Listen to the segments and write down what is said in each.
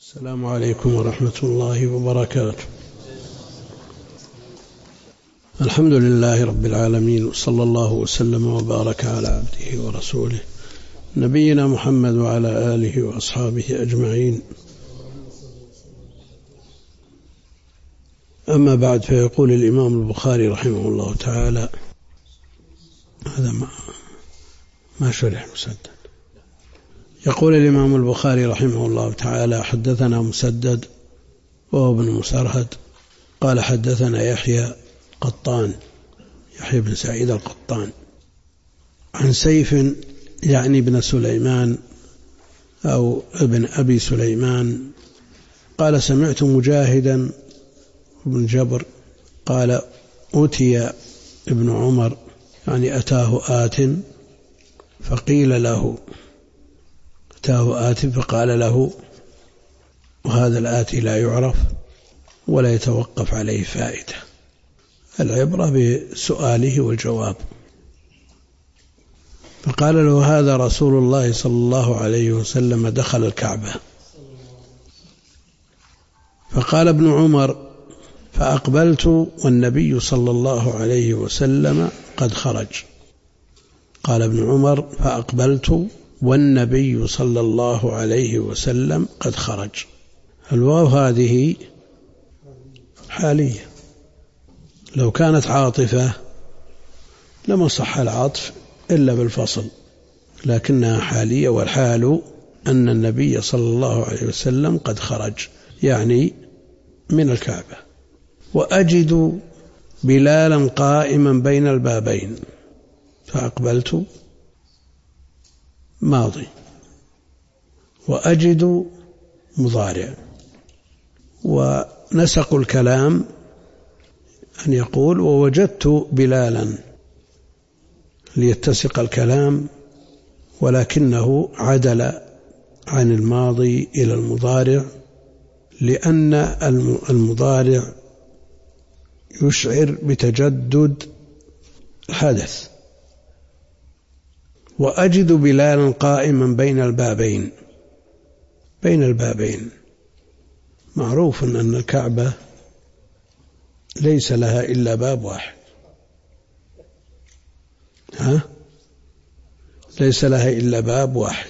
السلام عليكم ورحمة الله وبركاته. الحمد لله رب العالمين، وصلى الله وسلم وبارك على عبده ورسوله نبينا محمد وعلى آله وأصحابه أجمعين. أما بعد، فيقول الإمام البخاري رحمه الله تعالى، هذا ما شرح مسدد. يقول الإمام البخاري رحمه الله تعالى: حدثنا مسدد وهو ابن مسرهد قال حدثنا يحيى بن سعيد القطان عن سيف يعني ابن سليمان أو ابن أبي سليمان قال: سمعت مجاهدا بن جبر قال: أتي ابن عمر، يعني أتاه آت فقيل له، فقال له، وهذا الآتي لا يعرف ولا يتوقف عليه فائدة، العبرة بسؤاله والجواب. فقال له: هذا رسول الله صلى الله عليه وسلم دخل الكعبة. فقال ابن عمر: فأقبلت والنبي صلى الله عليه وسلم قد خرج. قال ابن عمر: فأقبلت والنبي صلى الله عليه وسلم قد خرج. الواو هذه حالية، لو كانت عاطفة لما صح العطف إلا بالفصل، لكنها حالية، والحال أن النبي صلى الله عليه وسلم قد خرج، يعني من الكعبة. وأجد بلالا قائما بين البابين. فأقبلت ماضي، وأجد مضارع. ونسق الكلام أن يقول: ووجدت بلالا، ليتسق الكلام، ولكنه عدل عن الماضي إلى المضارع، لأن المضارع يشعر بتجدد الحدث. وأجد بلالا قائما بين البابين. معروف أن الكعبة ليس لها إلا باب واحد، ليس لها إلا باب واحد.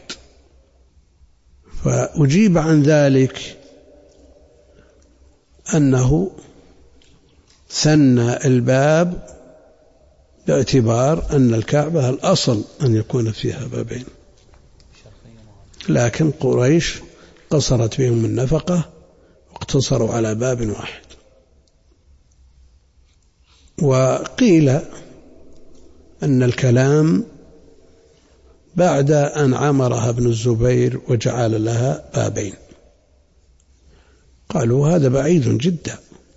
فأجيب عن ذلك أنه ثنى الباب باعتبار أن الكعبة الأصل أن يكون فيها بابين، لكن قريش قصرت بهم النفقة واقتصروا على باب واحد. وقيل أن الكلام بعد أن عمرها ابن الزبير وجعل لها بابين. قالوا هذا بعيد جدا،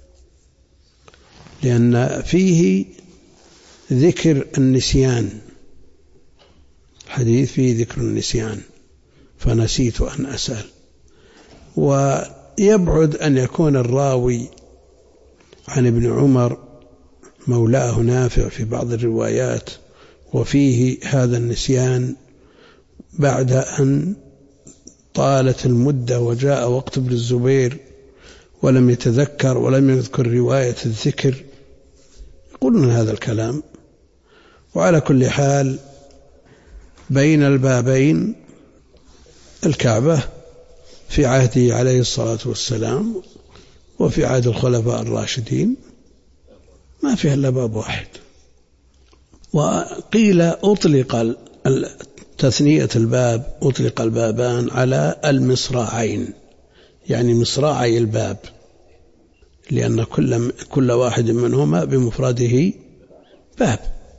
لأن فيه ذكر النسيان، الحديث فيه ذكر النسيان، فنسيت أن أسأل. ويبعد أن يكون الراوي عن ابن عمر مولاه نافع في بعض الروايات، وفيه هذا النسيان بعد أن طالت المدة وجاء وقت ابن الزبير ولم يتذكر ولم يذكر رواية الذكر. يقولون هذا الكلام. وعلى كل حال، بين البابين الكعبة في عهده عليه الصلاة والسلام وفي عهد الخلفاء الراشدين ما فيها إلا باب واحد. وقيل أطلق تثنية الباب، أطلق البابان على المصراعين، يعني مصراعي الباب، لأن كل واحد منهما بمفرده باب.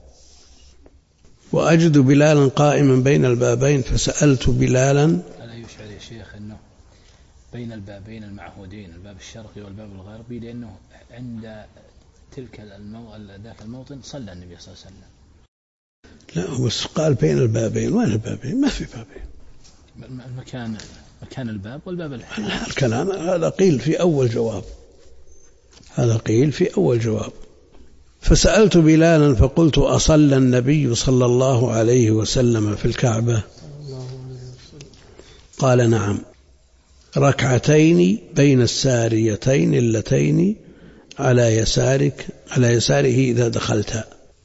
وأجد بلالا قائما بين البابين فسألت بلالا. ألا يشعر يا شيخ أنه بين البابين المعهودين، الباب الشرقي والباب الغربي، لأنه عند ذاك الموطن صلى النبي صلى الله عليه وسلم؟ لا، بس قال بين البابين. وين البابين؟ ما في بابين. مكان الباب والباب الكلام هذا قيل في أول جواب. فسألت بلالا فقلت: أصلى النبي صلى الله عليه وسلم في الكعبة؟ قال: نعم. ركعتين بين الساريتين اللتين على يساره إذا دخلت.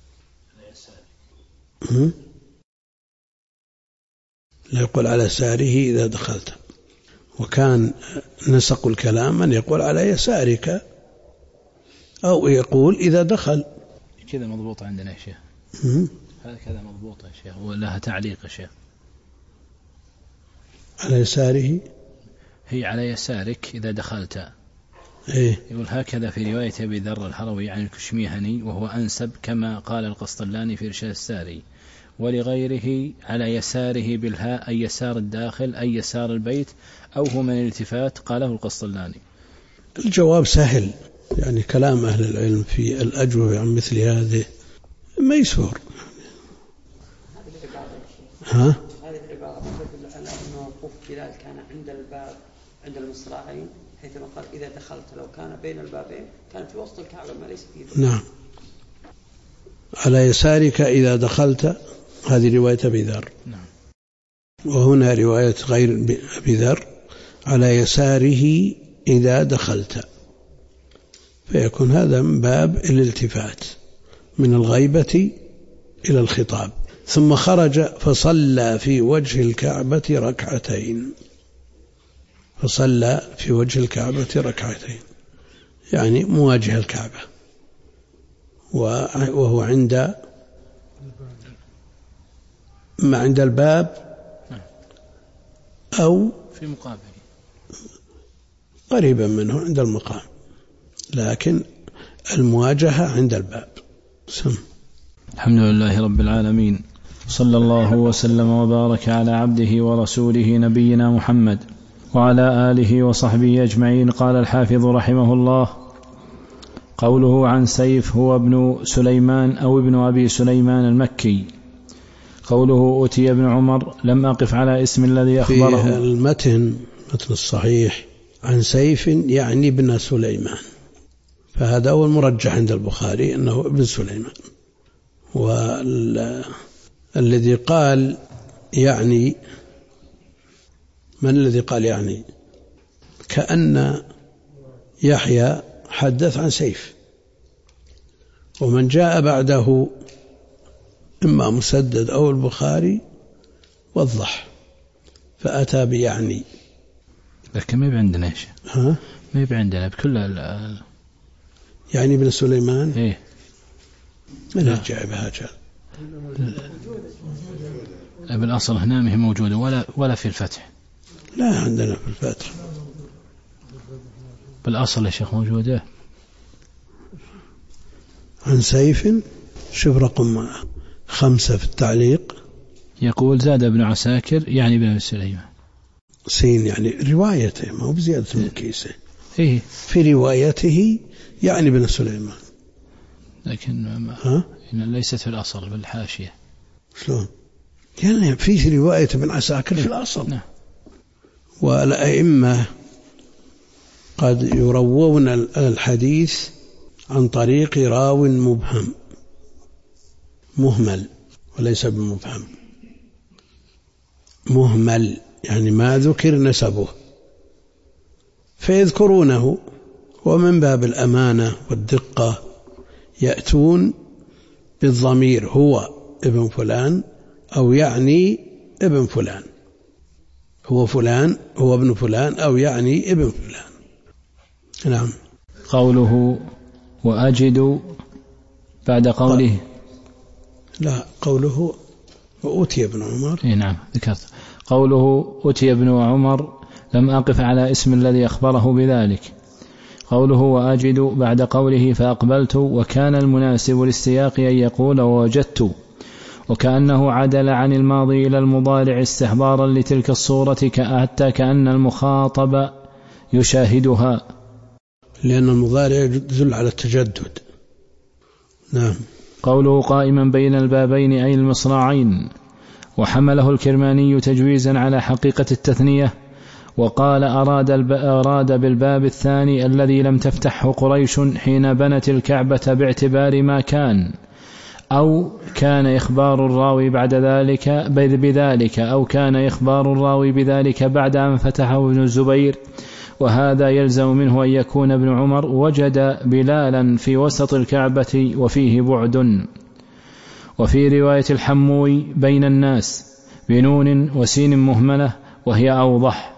لا يقول على يساره إذا دخلت، وكان نسق الكلام أن يقول على يسارك أو يقول إذا دخل. كذا مضبوط عندنا يا شيخ. هذا كذا مضبوط يا شيخ، ولها تعليق يا شيخ. على يساره هي على يسارك إذا دخلت. إيه؟ يقول هكذا في رواية أبي ذر الهروي عن الكشميهني، وهو أنسب كما قال القسطلاني في إرشاد الساري. ولغيره على يساره بالهاء أي يسار الداخل أي يسار البيت، أو هو من الالتفات قاله القسطلاني. الجواب سهل، يعني كلام أهل العلم في الأجوبة عن مثل هذه ميسور. هذه العبارة تدل على أن وقوف بلال كان عند الباب عند المصراعين، حيثما قال إذا دخلت، لو كان بين البابين كان في وسط الكعبة ما ليس فيه. نعم. على يسارك إذا دخلت، هذه رواية أبي ذر. نعم. وهنا رواية غير أبي ذر على يساره إذا دخلت، فيكون هذا من باب الالتفات من الغيبة إلى الخطاب. ثم خرج فصلى في وجه الكعبة ركعتين. فصلى في وجه الكعبة ركعتين يعني مواجه الكعبة، وهو عند الباب أو في مقابل قريبا منه عند المقام، لكن المواجهة عند الباب. الحمد لله رب العالمين، صلى الله وسلم وبارك على عبده ورسوله نبينا محمد وعلى آله وصحبه أجمعين. قال الحافظ رحمه الله: قوله عن سيف هو ابن سليمان أو ابن أبي سليمان المكي. قوله أتي ابن عمر لم أقف على اسم الذي أخبره. في المتن الصحيح عن سيف يعني ابن سليمان، فهذا هو المرجح عند البخاري أنه ابن سليمان. والذي قال يعني، من الذي قال يعني؟ كأن يحيى حدث عن سيف، ومن جاء بعده إما مسدد أو البخاري وضح فأتى بيعني. لكن ما عندنا إيش؟ ها؟ ما عندنا بكل يعني ابن سليمان. إيه؟ من الجاء بهذا؟ بالأصل هنا ما هي موجودة ولا في الفتح. لا عندنا في الفتح. بالأصل يا شيخ موجودة. عن سيف، شوف رقم 5 في التعليق، يقول زاد ابن عساكر يعني ابن سليمان، سين يعني روايته، ما هو بزيادة من كيسه. إيه؟ في روايته يعني ابن سليمان، لكن ليست في الأصل بالحاشية. شلون؟ يعني في رواية ابن عساكر في الأصل. نعم. والأئمة قد يروون الحديث عن طريق راو مهمل وليس بمبهم. مهمل يعني ما ذكر نسبه فيذكرونه، ومن باب الأمانة والدقة يأتون بالضمير هو ابن فلان أو يعني ابن فلان، هو فلان هو ابن فلان أو يعني ابن فلان. نعم. قوله وأجد بعد قوله، لا قوله وأتي ابن عمر. إيه نعم ذكرت. قوله أتي ابن عمر لم أقف على اسم الذي أخبره بذلك. قوله وأجد بعد قوله فأقبلت، وكان المناسب للسياق أن يقول ووجدت، وكأنه عدل عن الماضي إلى المضارع استحبارا لتلك الصورة، حتى كأن المخاطب يشاهدها، لأن المضارع يدل على التجدد. نعم. قوله قائما بين البابين أي المصراعين، وحمله الكرماني تجويزا على حقيقة التثنية، وقال أراد بالباب الثاني الذي لم تفتحه قريش حين بنت الكعبة باعتبار ما كان، أو كان إخبار الراوي بعد ذلك بذلك، أو كان إخبار الراوي بذلك بعد أن فتحه ابن الزبير، وهذا يلزم منه أن يكون ابن عمر وجد بلالا في وسط الكعبة وفيه بعد. وفي رواية الحموي بين الناس بنون وسين مهملة وهي أوضح.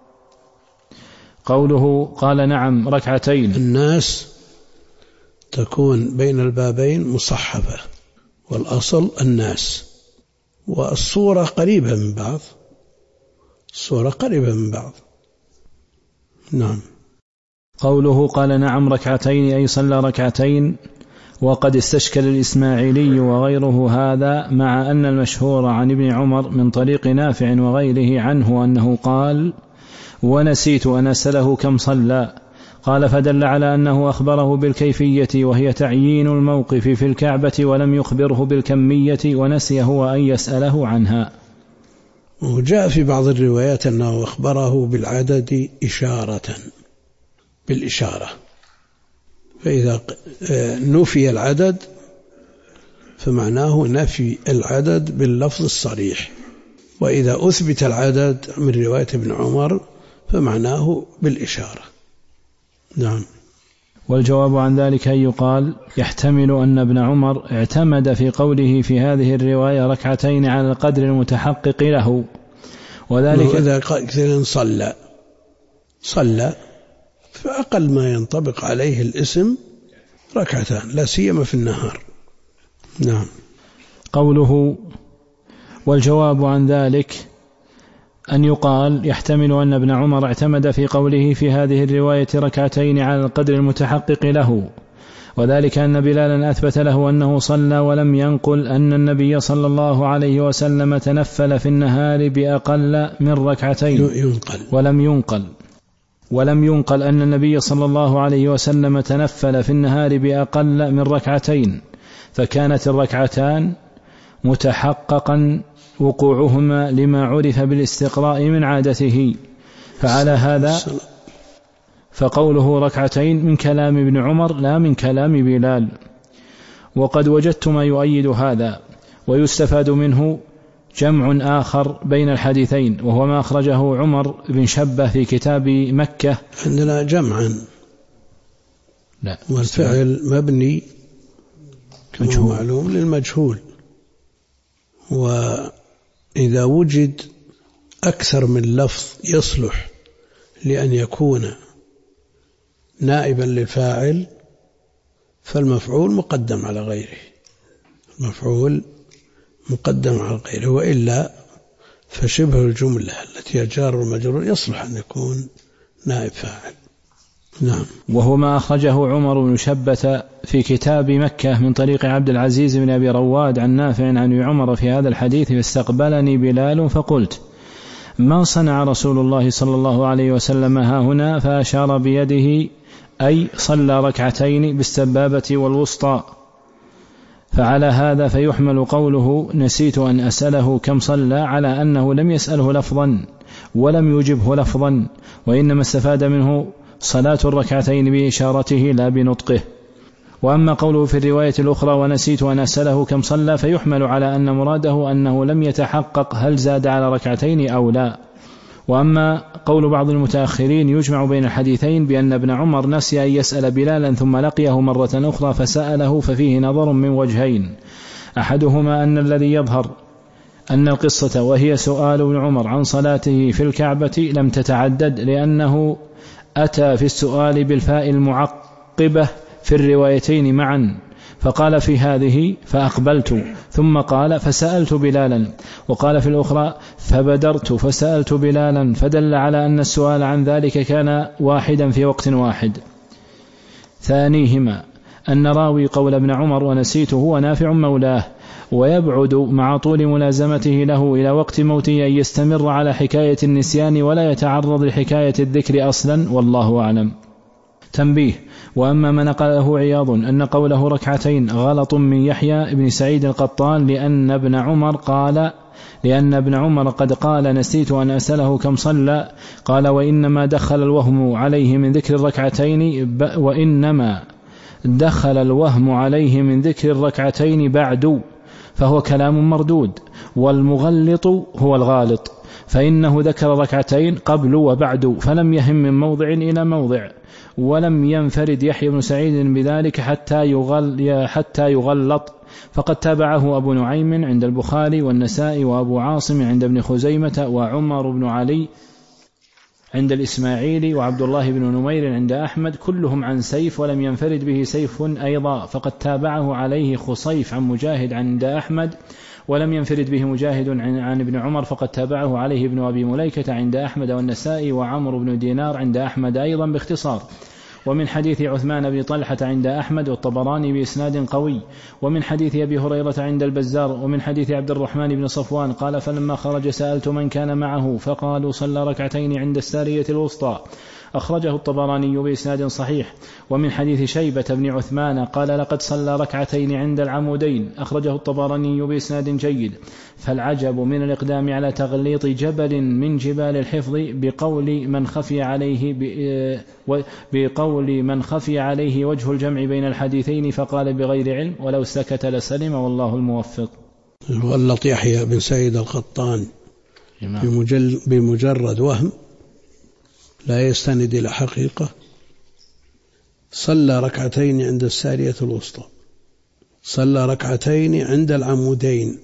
قوله قال نعم ركعتين، الناس تكون بين البابين مصحفة، والأصل الناس، والصورة قريبة من بعض، الصورة قريبة من بعض. نعم. قوله قال نعم ركعتين أي صلى ركعتين، وقد استشكل الإسماعيلي وغيره هذا، مع أن المشهور عن ابن عمر من طريق نافع وغيره عنه أنه قال ونسيت أن أسأله كم صلى، قال فدل على أنه أخبره بالكيفية وهي تعيين الموقف في الكعبة، ولم يخبره بالكمية، ونسي هو أن يسأله عنها. وجاء في بعض الروايات أنه أخبره بالعدد إشارة، بالإشارة، فإذا نفي العدد فمعناه نفي العدد باللفظ الصريح، وإذا أثبت العدد من رواية ابن عمر فمعناه بالإشارة. نعم. والجواب عن ذلك أن يقال يحتمل أن ابن عمر اعتمد في قوله في هذه الرواية ركعتين على القدر المتحقق له، وذلك إذا كثيرا صلى فأقل ما ينطبق عليه الاسم ركعتان، لا سيما في النهار. نعم. قوله والجواب عن ذلك أن يقال يحتمل أن ابن عمر اعتمد في قوله في هذه الرواية ركعتين على القدر المتحقق له، وذلك أن بلالا أثبت له أنه صلى، ولم ينقل أن النبي صلى الله عليه وسلم تنفل في النهار بأقل من ركعتين، ولم ينقل أن النبي صلى الله عليه وسلم تنفل في النهار بأقل من ركعتين، فكانت الركعتان متحققا وقوعهما لما عرف بالاستقراء من عادته. فعلى هذا فقوله ركعتين من كلام ابن عمر لا من كلام بلال. وقد وجدت ما يؤيد هذا، ويستفاد منه جمع آخر بين الحديثين، وهو ما أخرجه عمر بن شبة في كتاب مكة. عندنا جمعا، لا، والفعل مبني كما معلوم للمجهول، وإذا وجد أكثر من لفظ يصلح لأن يكون نائبا للفاعل فالمفعول مقدم على غيره، المفعول مقدم على غيره، وإلا فشبه الجملة التي الجار والمجرور يصلح أن يكون نائب فاعل. نعم. وهو ما أخرجه عمر بن شبة في كتاب مكة من طريق عبد العزيز بن أبي رواد عن نافع عن عمر في هذا الحديث: فاستقبلني بلال فقلت ما صنع رسول الله صلى الله عليه وسلم ها هنا؟ فأشار بيده أي صلى ركعتين بالسبابة والوسطى. فعلى هذا فيحمل قوله نسيت أن أسأله كم صلى على أنه لم يسأله لفظا ولم يجبه لفظا، وإنما استفاد منه صلاة الركعتين بإشارته لا بنطقه. وأما قوله في الرواية الأخرى ونسيت أن أسأله كم صلى فيحمل على أن مراده أنه لم يتحقق هل زاد على ركعتين أو لا. وأما قول بعض المتأخرين يجمع بين الحديثين بأن ابن عمر نسي أن يسأل بلالا ثم لقيه مرة أخرى فسأله، ففيه نظر من وجهين: أحدهما أن الذي يظهر أن القصة وهي سؤال ابن عمر عن صلاته في الكعبة لم تتعدد، لأنه أتى في السؤال بالفاء المعقبة في الروايتين معا، فقال في هذه فأقبلت، ثم قال فسألت بلالا، وقال في الأخرى فبدرت فسألت بلالا، فدل على أن السؤال عن ذلك كان واحدا في وقت واحد. ثانيهما أن راوي قول ابن عمر ونسيته هو نافع مولاه، ويبعد مع طول ملازمته له إلى وقت موته أن يستمر على حكاية النسيان ولا يتعرض لحكاية الذكر أصلا، والله أعلم. تنبيه: وأما ما نقله عياض أن قوله ركعتين غلط من يحيى بن سعيد القطان، لأن ابن عمر قد قال نسيت أن أسأله كم صلى، قال وإنما دخل الوهم عليه من ذكر الركعتين، وإنما دخل الوهم عليه من ذكر الركعتين بعد فهو كلام مردود، والمغلط هو الغالط، فإنه ذكر ركعتين قبل وبعد فلم يهم من موضع إلى موضع، ولم ينفرد يحيى بن سعيد بذلك حتى يغلط، فقد تابعه أبو نعيم عند البخاري والنسائي وأبو عاصم عند ابن خزيمة وعمر بن علي عند الإسماعيلي وعبد الله بن نمير عند أحمد كلهم عن سيف، ولم ينفرد به سيف أيضا، فقد تابعه عليه خصيف عن مجاهد عند أحمد، ولم ينفرد به مجاهد عن ابن عمر، فقد تابعه عليه ابن أبي مليكة عند أحمد والنسائي وعمر بن دينار عند أحمد أيضا باختصار. ومن حديث عثمان بن طلحة عند أحمد والطبراني بإسناد قوي، ومن حديث أبي هريرة عند البزار، ومن حديث عبد الرحمن بن صفوان قال فلما خرج سألت من كان معه فقالوا صلى ركعتين عند السارية الوسطى، أخرجه الطبراني بإسناد صحيح. ومن حديث شيبة بن عثمان قال لقد صلى ركعتين عند العمودين، أخرجه الطبراني بإسناد جيد. فالعجب من الإقدام على تغليط جبل من جبال الحفظ بقول من خفي عليه وجه الجمع بين الحديثين فقال بغير علم، ولو سكت لسلم والله الموفق. غلط يحيى بن سعيد القطان بمجرد وهم لا يستند إلى حقيقة، صلى ركعتين عند السارية الوسطى، صلى ركعتين عند العمودين.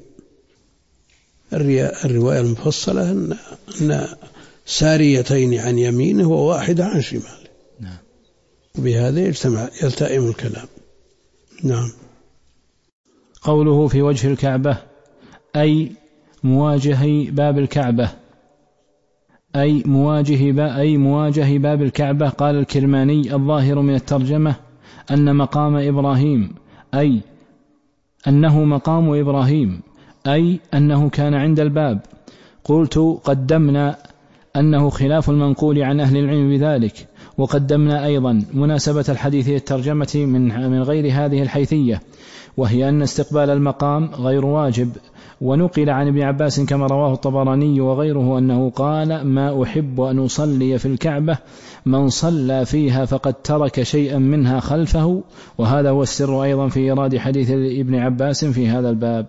الرواية المفصلة أن ساريتين عن يمينه وواحدة عن شماله. نعم. بهذا يلتئم الكلام. نعم. قوله في وجه الكعبة أي مواجه باب الكعبة، أي مواجه باب الكعبة. قال الكرماني الظاهر من الترجمة أن مقام إبراهيم أي أنه مقام إبراهيم، أي أنه كان عند الباب. قلت قدمنا أنه خلاف المنقول عن أهل العلم بذلك، وقدمنا أيضا مناسبة الحديث الترجمة من غير هذه الحيثية، وهي أن استقبال المقام غير واجب. ونقل عن ابن عباس كما رواه الطبراني وغيره أنه قال ما أحب أن أصلي في الكعبة، من صلى فيها فقد ترك شيئا منها خلفه. وهذا هو السر أيضا في إيراد حديث ابن عباس في هذا الباب.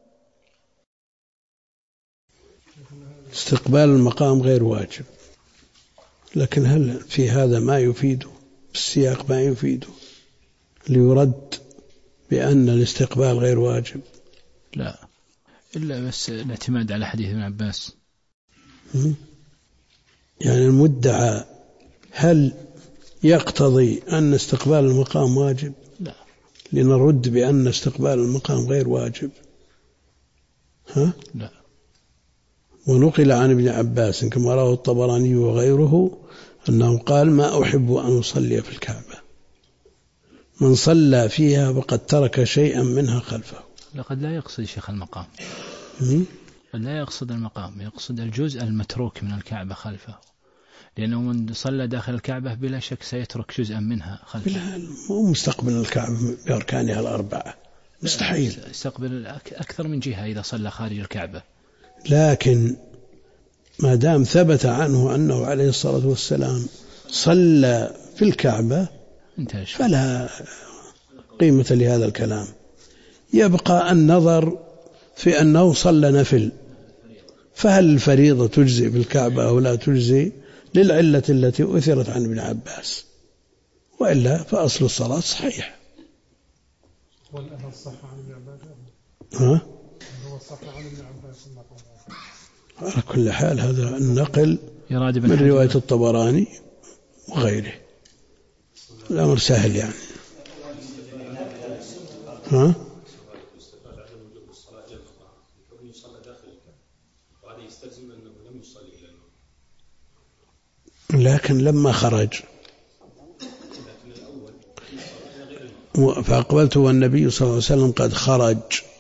استقبال المقام غير واجب، لكن هل في هذا ما يفيده بالسياق ما يفيده ليرد بأن الاستقبال غير واجب؟ لا، إلا بس الاعتماد على حديث ابن عباس. يعني المدعى هل يقتضي أن استقبال المقام واجب؟ لا، لنرد بأن استقبال المقام غير واجب. لا. ونقل عن ابن عباس كما رواه الطبراني وغيره أنه قال ما أحب أن أصلي في الكعبة، من صلى فيها فقد ترك شيئا منها خلفه. لقد لا يقصد شيخ المقام، لا يقصد المقام، يقصد الجزء المتروك من الكعبة خلفه، لأنه من صلى داخل الكعبة بلا شك سيترك جزءا منها خلفه. لا، مو مستقبل الكعبة بأركانها الأربعة، مستحيل. يستقبل أكثر من جهة إذا صلى خارج الكعبة. لكن ما دام ثبت عنه أنه عليه الصلاة والسلام صلى في الكعبة فلا قيمة لهذا الكلام. يبقى النظر في أنه صلى نفل، فهل الفريضة تجزي بالكعبة أو لا تجزي للعلة التي أثرت عن ابن عباس، وإلا فأصل الصلاة صحيح. والأهل صح عن ابن عباس. هو صح عن ابن عباس. على كل حال هذا النقل من رواية الطبراني وغيره، الأمر سهل يعني. لكن لما خرج فأقبلت والنبي صلى الله عليه وسلم قد خرج،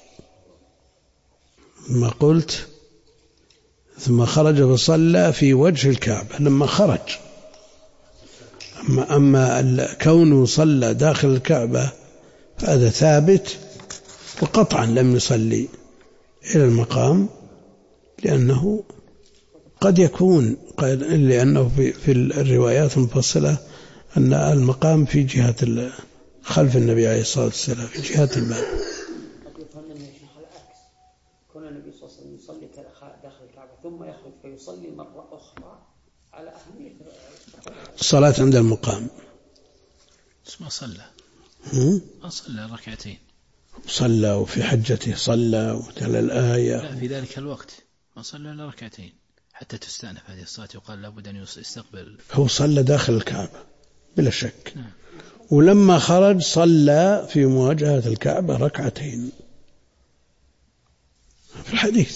ما قلت ثم خرج فصلى في وجه الكعبة لما خرج. أما كونه صلى داخل الكعبة فهذا ثابت، وقطعا لم يصلي إلى المقام، لأنه قد يكون لأنه في الروايات المفصلة أن المقام في جهة خلف النبي عليه الصلاة والسلام في جهة الباب. قد يفهم منه يا شيخ العكس، كون النبي صلى الله عليه وسلم يصلي داخل الكعبة ثم يخرج فيصلي مرة أخرى على أهمية الصلاة عند المقام. ما صلى ركعتين، صلى وفي حجته صلى وتلا الآية. لا في ذلك الوقت ما صلى إلا ركعتين حتى تستأنف هذه الصلاة، يقال لابد أن يستقبل. هو صلى داخل الكعبة بلا شك. ولما خرج صلى في مواجهة الكعبة ركعتين في الحديث.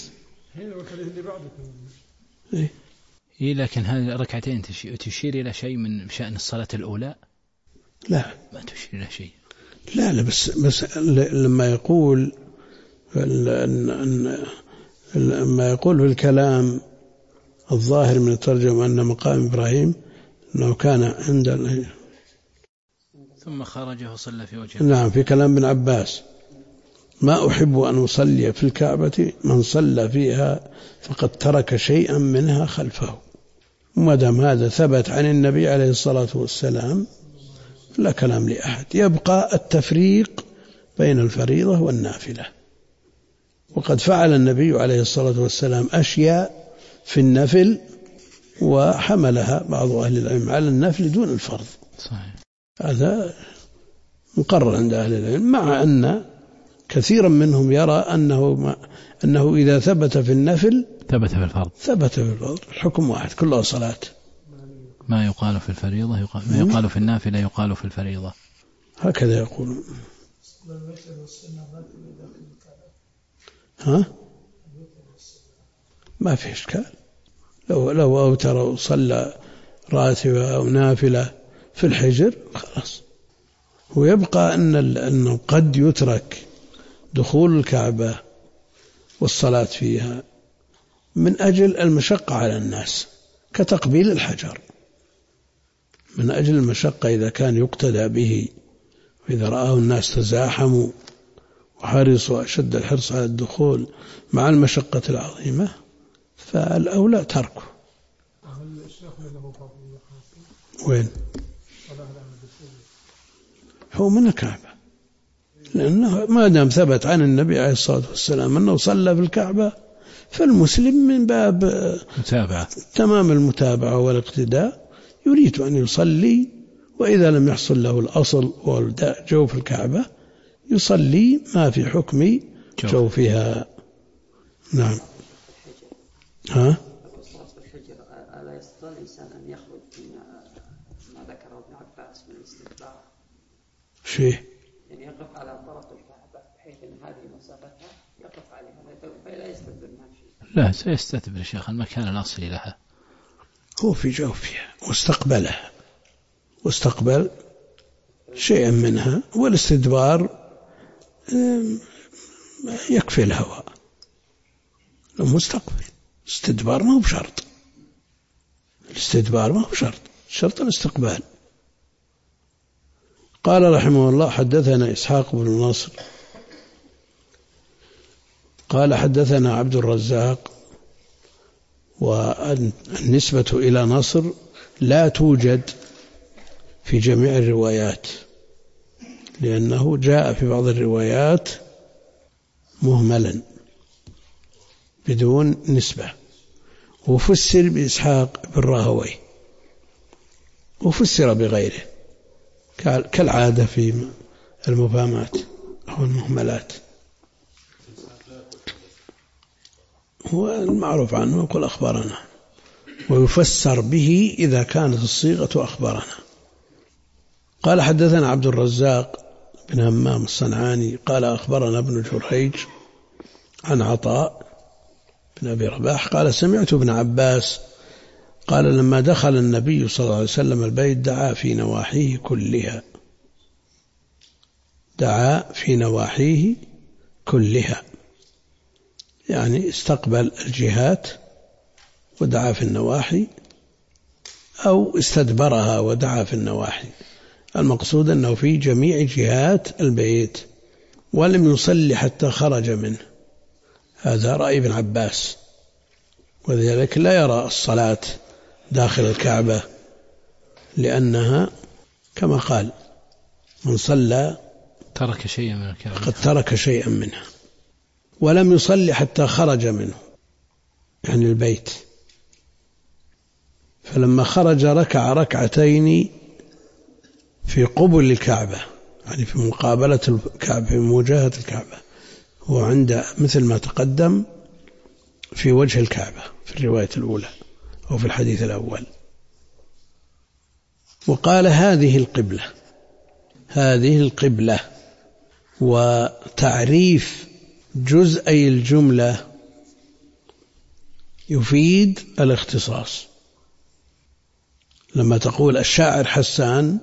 إيه لكن هذه الركعتين تشير إلى شيء من شأن الصلاة الأولى؟ لا ما تشير إلى شيء. لا بس لما يقول لما يقول في الكلام الظاهر من الترجمة أن مقام إبراهيم أنه كان عند ثم خرج وصلى في وجهه. نعم في كلام ابن عباس ما أحب أن أصلي في الكعبة من صلى فيها فقد ترك شيئا منها خلفه. وما دام هذا ثبت عن النبي عليه الصلاة والسلام لا كلام لأحد. يبقى التفريق بين الفريضة والنافلة، وقد فعل النبي عليه الصلاة والسلام أشياء في النفل وحملها بعض أهل العلم على النفل دون الفرض. صحيح. هذا مقرر عند أهل العلم، مع أن كثيرا منهم يرى أنه إذا ثبت في النفل ثبت في الفرض. ثبت في الفرض، الحكم واحد كلها صلاة. ما يقال في الفريضة ما يقال في النافلة يقال في الفريضة، هكذا يقولون. ها ما في إشكال، لو أوتر وصلى راتبة أو نافلة في الحجر خلاص. ويبقى أنه قد يترك دخول الكعبة والصلاة فيها من أجل المشقة على الناس كتقبيل الحجر، من أجل المشقة إذا كان يقتدى به، وإذا رآه الناس تزاحموا وحرصوا أشد الحرص على الدخول مع المشقة العظيمة فالأولى تركه. وين هو من الكعبة، لأنه ما دام ثبت عن النبي عليه الصلاة والسلام أنه صلى في الكعبة فالمسلم من باب متابعة تمام المتابعة والاقتداء يريد أن يصلي، وإذا لم يحصل له الأصل وجوف الكعبة يصلي ما في حكم جوفها. نعم. ها ألا يستطيع الإنسان أن يخرج ما ذكره ابن عباس من الاستدبار؟ شيء يعني يقف على طرف الكعبة بحيث أن هذه مسافتها يقف عليها فلا يستدبر ما شيء. لا سيستدبر شيخ المكان الأصلي لها، هو في جوفها واستقبلها واستقبل شيئا منها، والاستدبار يكفي الهواء المستقبل. استدبار ما هو بشرط، الاستدبار ما هو بشرط، شرط الاستقبال. قال رحمه الله حدثنا إسحاق بن نصر قال حدثنا عبد الرزاق، والنسبة إلى نصر لا توجد في جميع الروايات، لأنه جاء في بعض الروايات مهملا بدون نسبة، وفسر بإسحاق بن راهوي وفسر بغيره كالعادة في المبهمات أو المهملات. هو المعروف عنه يقول أخبرنا، ويفسر به إذا كانت الصيغة أخبرنا. قال حدثنا عبد الرزاق بن همام الصنعاني قال أخبرنا ابن جريج عن عطاء بن أبي رباح قال سمعت ابن عباس قال لما دخل النبي صلى الله عليه وسلم البيت دعا في نواحيه كلها، دعا في نواحيه كلها، يعني استقبل الجهات ودعا في النواحي، أو استدبرها ودعا في النواحي. المقصود أنه في جميع جهات البيت ولم يصلي حتى خرج منه. هذا رأي ابن عباس، وذلك لا يرى الصلاة داخل الكعبة، لأنها كما قال من صلى ترك شيئا من الكعبة، قد ترك شيئا منها، ولم يصلي حتى خرج منه، يعني البيت، فلما خرج ركع ركعتين في قبل الكعبة، يعني في مقابلة الكعبة، في مواجهة الكعبة، هو عند مثل ما تقدم في وجه الكعبة في الرواية الأولى أو في الحديث الأول. وقال هذه القبلة، هذه القبلة، وتعريف جزئي الجملة يفيد الاختصاص. لما تقول الشاعر حسان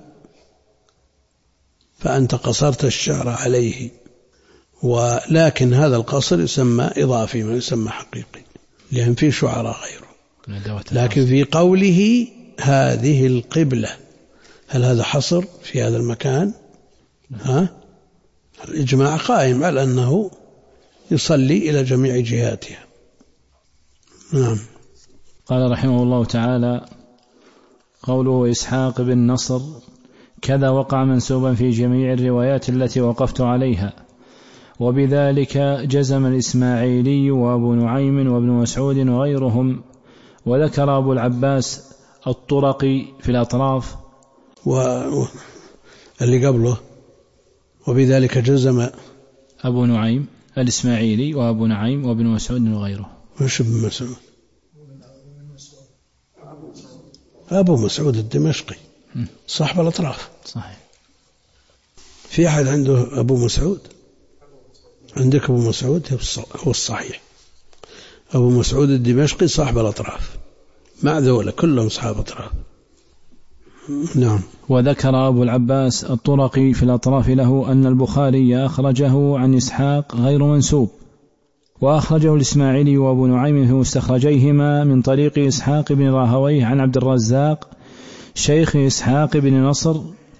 فأنت قصرت الشعر عليه، ولكن هذا القصر يسمى إضافي ما يسمى حقيقي، لأن فيه شعراء غيره. لكن في قوله هذه القبلة، هل هذا حصر في هذا المكان؟ الإجماع قائم على أنه يصلي إلى جميع جهاتها. نعم. قال رحمه الله تعالى: قوله إسحاق بن نصر كذا وقع منسوبا في جميع الروايات التي وقفت عليها، وبذلك جزم الإسماعيلي وأبو نعيم وابن مسعود وغيرهم. وذكر أبو العباس الطرقي في الأطراف اللي قبله وبذلك جزم أبو نعيم الإسماعيلي وأبو نعيم وابن مسعود وغيره. وش ابن مسعود؟ أبو مسعود الدمشقي صاحب الأطراف. صحيح. في أحد عنده أبو مسعود؟ عندك أبو مسعود هو الصحيح. أبو مسعود الدمشقي صاحب الأطراف، مع ذولا كلهم صاحب أطراف. نعم. وذكر أبو العباس الطرقي في الأطراف له أن البخاري أخرجه عن إسحاق غير منسوب، وأخرجه الإسماعيلي وأبو نعيم في مستخرجيهما من طريق إسحاق بن راهويه عن عبد الرزاق شيخ إسحاق بن نصر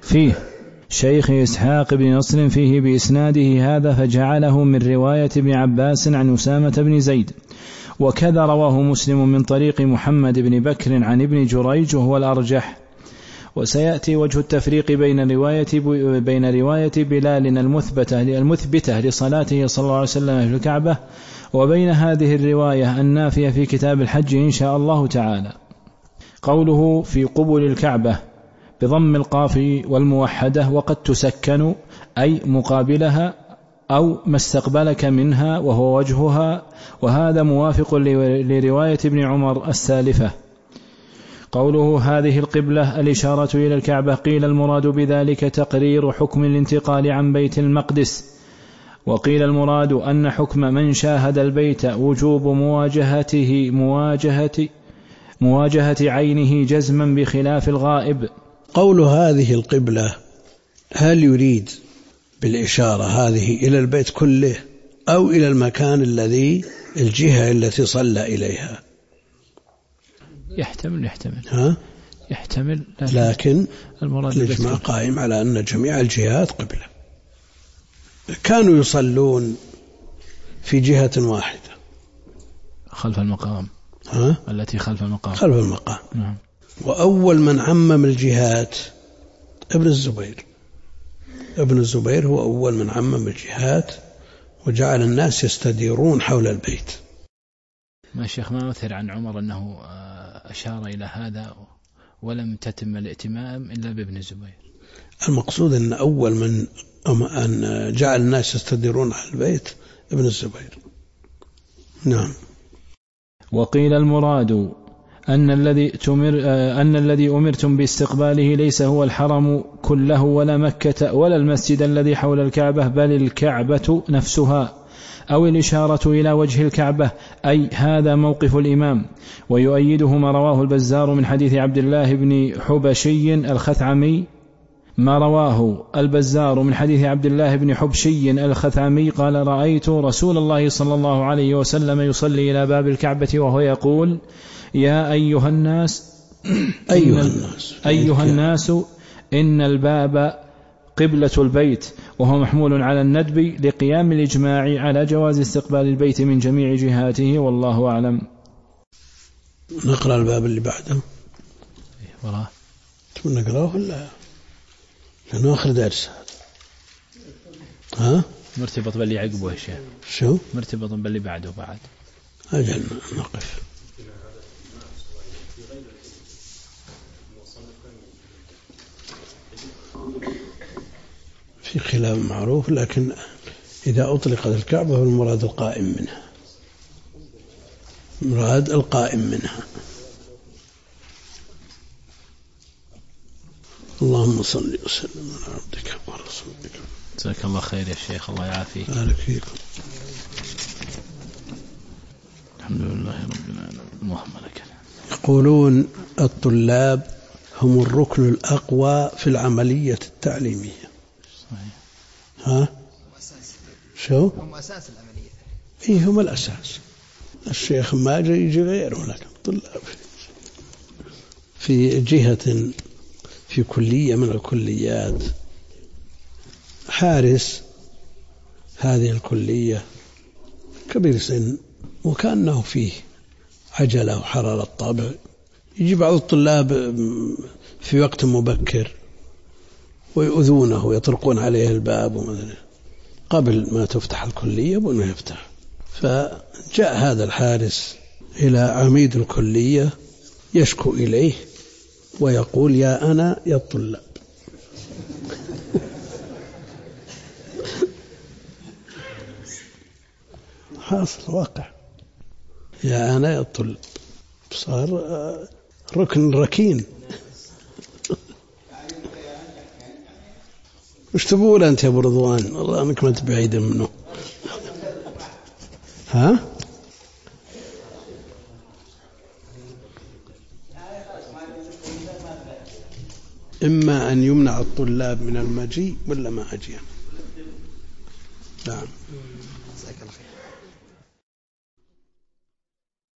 فيه بإسناده هذا، فجعله من رواية ابن عباس عن أسامة بن زيد. وكذا رواه مسلم من طريق محمد بن بكر عن ابن جريج وهو الأرجح. وسيأتي وجه التفريق بين رواية بلال المثبتة لصلاته صلى الله عليه وسلم في الكعبة وبين هذه الرواية النافية في كتاب الحج إن شاء الله تعالى. قوله في قبل الكعبة بضم القاف والموحدة، وقد تسكن أي مقابلها أو ما استقبلك منها وهو وجهها، وهذا موافق لرواية ابن عمر السالفة. قوله هذه القبلة الإشارة إلى الكعبة، قيل المراد بذلك تقرير حكم الانتقال عن بيت المقدس، وقيل المراد أن حكم من شاهد البيت وجوب مواجهة عينه جزما بخلاف الغائب. قول هذه القبلة، هل يريد بالإشارة هذه إلى البيت كله أو إلى المكان الجهة التي صلى إليها؟ يحتمل لكن الإجماع قائم على أن جميع الجهات قبلة. كانوا يصلون في جهة واحدة خلف المقام، التي خلف المقام. نعم. وأول من عمم الجهات ابن الزبير هو أول من عمم الجهات وجعل الناس يستديرون حول البيت. ما الشيخ ما مثل عن عمر أنه أشار إلى هذا ولم تتم الائتمام إلا بابن الزبير؟ المقصود أن أول من أن جعل الناس يستديرون على البيت ابن الزبير. نعم. وقيل المراد أن الذي أمرتم باستقباله ليس هو الحرم كله ولا مكة ولا المسجد الذي حول الكعبة، بل الكعبة نفسها، أو الإشارة إلى وجه الكعبة، أي هذا موقف الإمام. ويؤيده ما رواه البزار من حديث عبد الله بن حبشي الخثعمي، قال رأيت رسول الله صلى الله عليه وسلم يصلي إلى باب الكعبة وهو يقول يا أيها الناس إن الباب قبلة البيت، وهو محمول على الندب لقيام الإجماع على جواز استقبال البيت من جميع جهاته، والله أعلم. نقرأ الباب اللي بعده. وراه نقرأه ولا لأنه آخر درس. ها؟ مرتبط باللي عقبه يا شيخ. شو؟ مرتبط باللي بعده بعد. أجل نقف. في خلاف معروف، لكن إذا أطلقت الكعبة فالمراد القائم منها، مراد القائم منها. اللهم صل وسلم على عبدك ورسولك. جزاك الله خير يا شيخ، الله يعافيك. بارك فيكم. الحمد لله رب العالمين. اللهم لك. يقولون الطلاب هم الركن الأقوى في العملية التعليمية. صحيح. ها؟ شو؟ هم أساس العملية. إيه هم الأساس. الشيخ ما يجي غيره، لكن الطلاب في جهة في كلية من الكليات حارس هذه الكلية كبير سن وكأنه فيه عجلة وحرارة طبع، يجي بعض الطلاب في وقت مبكر ويؤذونه ويطرقون عليه الباب قبل ما تفتح الكلية وأنه يفتح. فجاء هذا الحارس إلى عميد الكلية يشكو إليه ويقول: يا أنا يا الطلاب. حاصل واقع، يا أنا يا الطلاب، صار ركن ركين. وش تقول أنت يا أبو رضوان؟ والله أنك ما تبعيد منه. ها؟ إما أن يمنع الطلاب من المجيء ولا ما أجي. نعم.